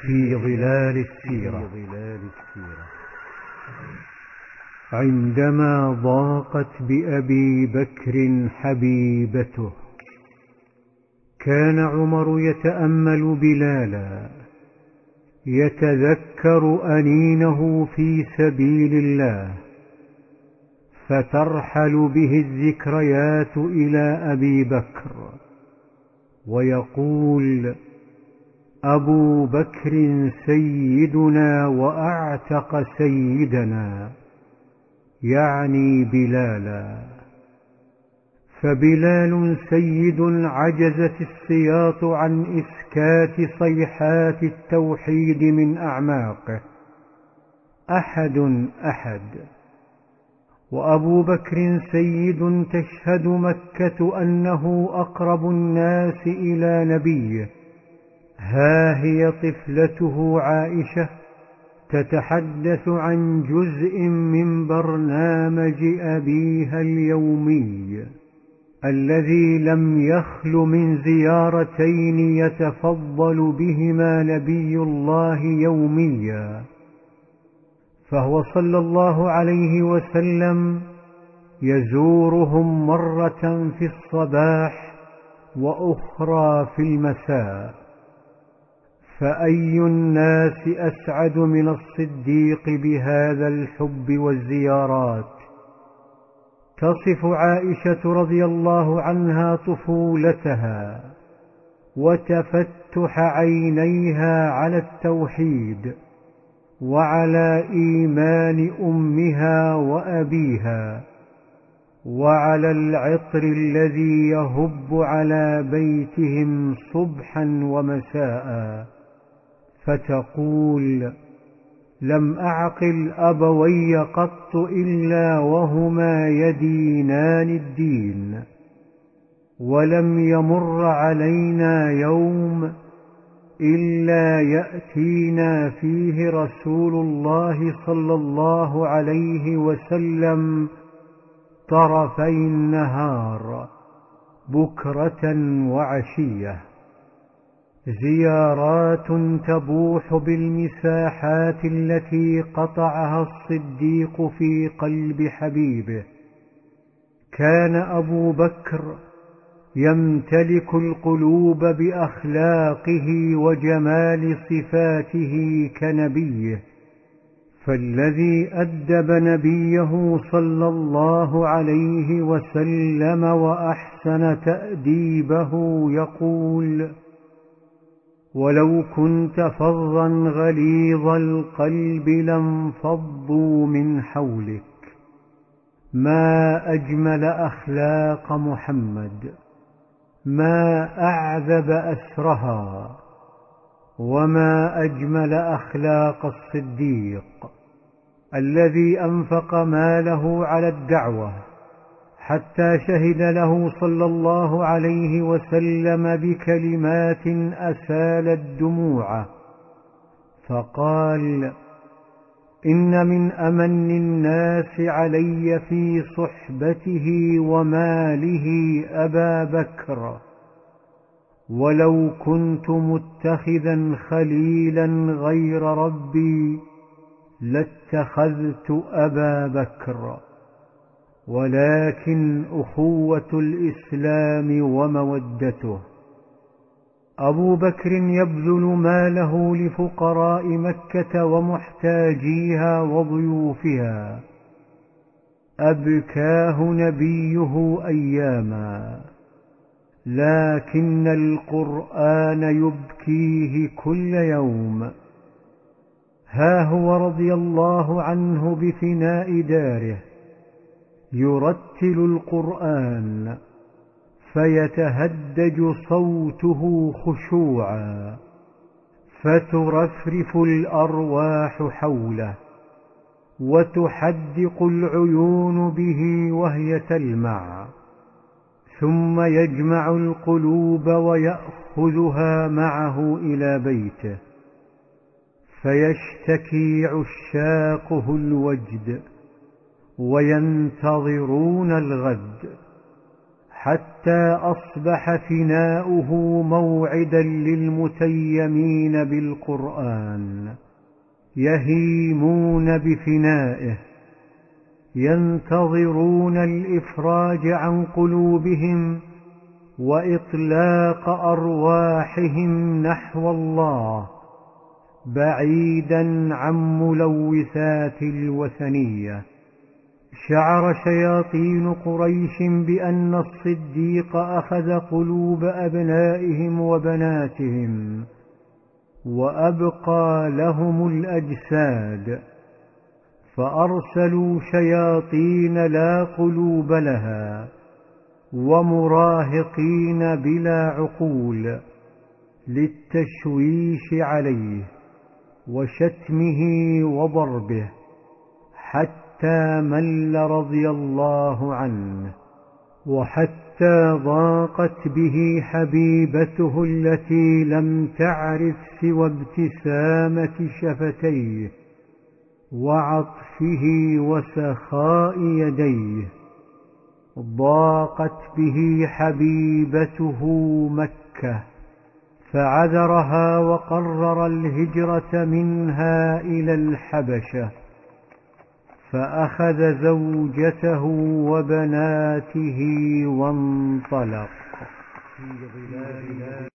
في ظلال السيرة. عندما ضاقت بأبي بكر حبيبته، كان عمر يتأمل بلالا يتذكر أنينه في سبيل الله، فترحل به الذكريات إلى أبي بكر ويقول: أبو بكر سيدنا وأعتق سيدنا، يعني بلالا. فبلال سيد عجزت السياط عن إسكات صيحات التوحيد من أعماقه، أحد أحد. وأبو بكر سيد تشهد مكة أنه أقرب الناس إلى نبيه، ها هي طفلته عائشة تتحدث عن جزء من برنامج أبيها اليومي الذي لم يخل من زيارتين يتفضل بهما نبي الله يوميا، فهو صلى الله عليه وسلم يزورهم مرة في الصباح وأخرى في المساء. فأي الناس أسعد من الصديق بهذا الحب والزيارات؟ تصف عائشة رضي الله عنها طفولتها وتفتح عينيها على التوحيد وعلى إيمان أمها وأبيها وعلى العطر الذي يهب على بيتهم صبحا ومساء، فتقول: لم أعقل أبوي قط إلا وهما يدينان الدين، ولم يمر علينا يوم إلا يأتينا فيه رسول الله صلى الله عليه وسلم طرفي النهار بكرة وعشية، زيارات تبوح بالمساحات التي قطعها الصديق في قلب حبيبه. كان أبو بكر يمتلك القلوب بأخلاقه وجمال صفاته كنبيه، فالذي أدب نبيه صلى الله عليه وسلم وأحسن تأديبه يقول: ولو كنت فظا غليظ القلب لانفضوا من حولك. ما أجمل أخلاق محمد، ما أعذب أسرها، وما أجمل أخلاق الصديق الذي أنفق ماله على الدعوة حتى شهد له صلى الله عليه وسلم بكلمات أسالت دموعه، فقال: إن من أمن الناس علي في صحبته وماله أبا بكر، ولو كنت متخذا خليلا غير ربي لاتخذت أبا بكر، ولكن أخوة الإسلام ومودته. أبو بكر يبذل ماله لفقراء مكة ومحتاجيها وضيوفها، أبكاه نبيه أياما، لكن القرآن يبكيه كل يوم. ها هو رضي الله عنه بفناء داره يرتل القرآن فيتهدج صوته خشوعا، فترفرف الأرواح حوله وتحدق العيون به وهي تلمع، ثم يجمع القلوب ويأخذها معه إلى بيته، فيشتكي عشاقه الوجد وينتظرون الغد، حتى أصبح فناؤه موعدا للمتيمين بالقرآن، يهيمون بفنائه، ينتظرون الإفراج عن قلوبهم وإطلاق أرواحهم نحو الله، بعيدا عن ملوثات الوثنية. شعر شياطين قريش بأن الصديق أخذ قلوب أبنائهم وبناتهم وأبقى لهم الأجساد، فأرسلوا شياطين لا قلوب لها ومراهقين بلا عقول للتشويش عليه وشتمه وضربه، حتى مل رضي الله عنه، وحتى ضاقت به حبيبته التي لم تعرف سوى ابتسامة شفتيه وعطفه وسخاء يديه. ضاقت به حبيبته مكة، فعذرها وقرر الهجرة منها إلى الحبشة، فأخذ زوجته وبناته وانطلق.